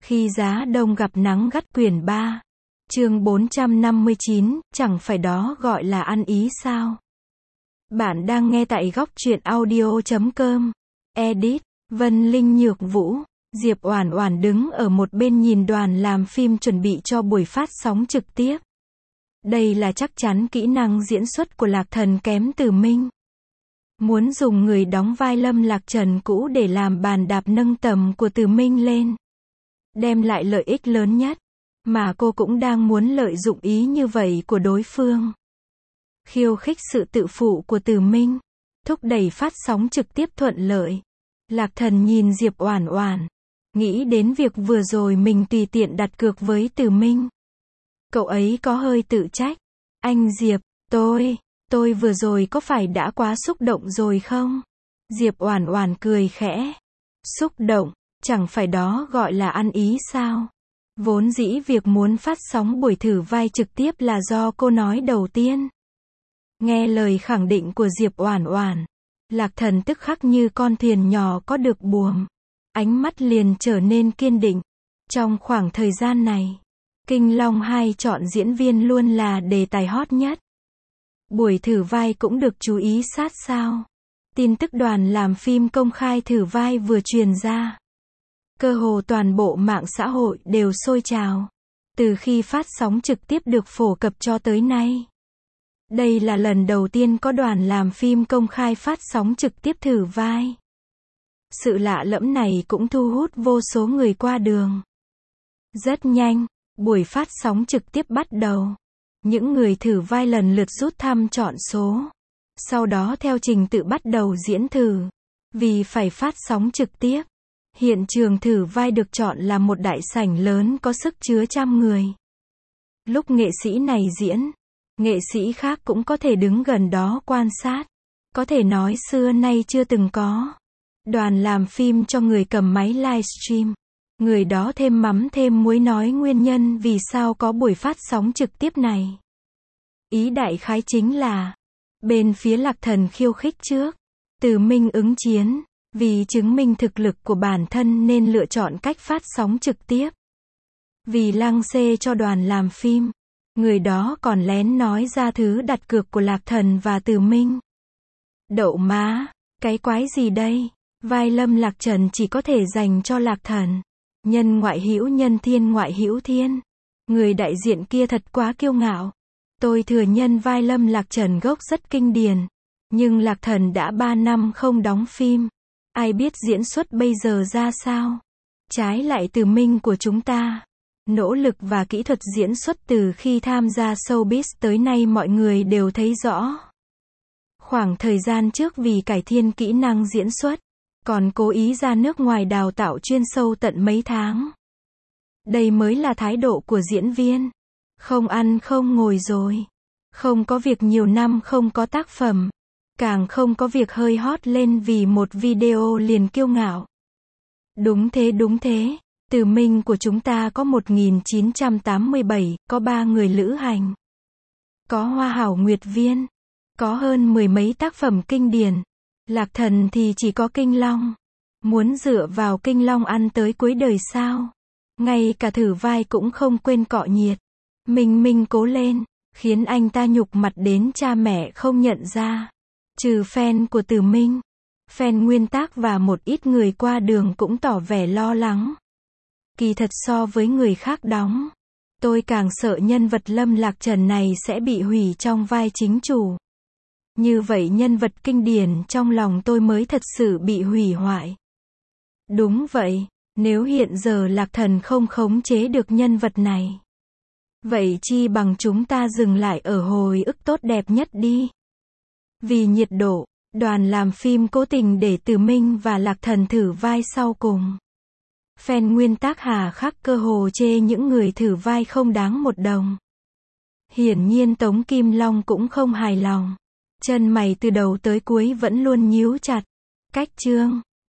Khi giá đông gặp nắng gắt quyển 3. Chương 459, chẳng phải đó gọi là ăn ý sao? Bạn đang nghe tại góc truyện audio.com. Edit, Vân Linh Nhược Vũ, Diệp Oản Oản đứng ở một bên nhìn đoàn làm phim chuẩn bị cho buổi phát sóng trực tiếp. Đây là chắc chắn kỹ năng diễn xuất của Lạc Thần kém Từ Minh. Muốn dùng người đóng vai Lâm Lạc Trần cũ để làm bàn đạp nâng tầm của Từ Minh lên, đem lại lợi ích lớn nhất, mà cô cũng đang muốn lợi dụng ý như vậy của đối phương. Khiêu khích sự tự phụ của Từ Minh, thúc đẩy phát sóng trực tiếp thuận lợi. Lạc Thần nhìn Diệp Oản Oản, nghĩ đến việc vừa rồi mình tùy tiện đặt cược với Từ Minh. Cậu ấy có hơi tự trách. Anh Diệp, tôi vừa rồi có phải đã quá xúc động rồi không? Diệp Oản Oản cười khẽ. Xúc động, chẳng phải đó gọi là ăn ý sao? Vốn dĩ việc muốn phát sóng buổi thử vai trực tiếp là do cô nói đầu tiên. Nghe lời khẳng định của Diệp Oản Oản, Lạc Thần tức khắc như con thuyền nhỏ có được buồm, ánh mắt liền trở nên kiên định. Trong khoảng thời gian này, Kinh Long 2 chọn diễn viên luôn là đề tài hot nhất. Buổi thử vai cũng được chú ý sát sao. Tin tức đoàn làm phim công khai thử vai vừa truyền ra, cơ hồ toàn bộ mạng xã hội đều sôi trào. Từ khi phát sóng trực tiếp được phổ cập cho tới nay, đây là lần đầu tiên có đoàn làm phim công khai phát sóng trực tiếp thử vai. Sự lạ lẫm này cũng thu hút vô số người qua đường. Rất nhanh, buổi phát sóng trực tiếp bắt đầu. Những người thử vai lần lượt rút thăm chọn số. Sau đó theo trình tự bắt đầu diễn thử. Vì phải phát sóng trực tiếp, hiện trường thử vai được chọn là một đại sảnh lớn có sức chứa trăm người. Lúc nghệ sĩ này diễn, nghệ sĩ khác cũng có thể đứng gần đó quan sát. Có thể nói xưa nay chưa từng có. Đoàn làm phim cho người cầm máy livestream. Người đó thêm mắm thêm muối nói nguyên nhân vì sao có buổi phát sóng trực tiếp này. Ý đại khái chính là, bên phía Lạc Thần khiêu khích trước, Từ Minh ứng chiến, vì chứng minh thực lực của bản thân nên lựa chọn cách phát sóng trực tiếp. Vì lăng xê cho đoàn làm phim, người đó còn lén nói ra thứ đặt cược của Lạc Thần và Từ Minh. Đậu má, cái quái gì đây? Vai Lâm Lạc Trần chỉ có thể dành cho Lạc Thần. Nhân ngoại hữu nhân thiên ngoại hữu thiên. Người đại diện kia thật quá kiêu ngạo. Tôi thừa nhận vai Lâm Lạc Trần gốc rất kinh điển. Nhưng Lạc Thần đã 3 năm không đóng phim. Ai biết diễn xuất bây giờ ra sao? Trái lại Từ Minh của chúng ta, nỗ lực và kỹ thuật diễn xuất từ khi tham gia showbiz tới nay mọi người đều thấy rõ. Khoảng thời gian trước vì cải thiện kỹ năng diễn xuất, còn cố ý ra nước ngoài đào tạo chuyên sâu tận mấy tháng. Đây mới là thái độ của diễn viên. Không ăn không ngồi rồi. Không có việc nhiều năm không có tác phẩm. Càng không có việc hơi hot lên vì một video liền kiêu ngạo. Đúng thế. Từ Minh của chúng ta có 1987, có 3 người lữ hành. Có Hoa Hảo Nguyệt Viên. Có hơn 10 mấy tác phẩm kinh điển. Lạc Thần thì chỉ có Kinh Long. Muốn dựa vào Kinh Long ăn tới cuối đời sao? Ngay cả thử vai cũng không quên cọ nhiệt. Minh cố lên, khiến anh ta nhục mặt đến cha mẹ không nhận ra. Trừ fan của Từ Minh, fan nguyên tác và một ít người qua đường cũng tỏ vẻ lo lắng. Kỳ thật so với người khác đóng, tôi càng sợ nhân vật Lâm Lạc Trần này sẽ bị hủy trong vai chính chủ. Như vậy nhân vật kinh điển trong lòng tôi mới thật sự bị hủy hoại. Đúng vậy, nếu hiện giờ Lạc Thần không khống chế được nhân vật này, vậy chi bằng chúng ta dừng lại ở hồi ức tốt đẹp nhất đi. Vì nhiệt độ, đoàn làm phim cố tình để Từ Minh và Lạc Thần thử vai sau cùng. Fan nguyên tác hà khắc cơ hồ chê những người thử vai không đáng một đồng. Hiển nhiên Tống Kim Long cũng không hài lòng. Chân mày từ đầu tới cuối vẫn luôn nhíu chặt. Cách chương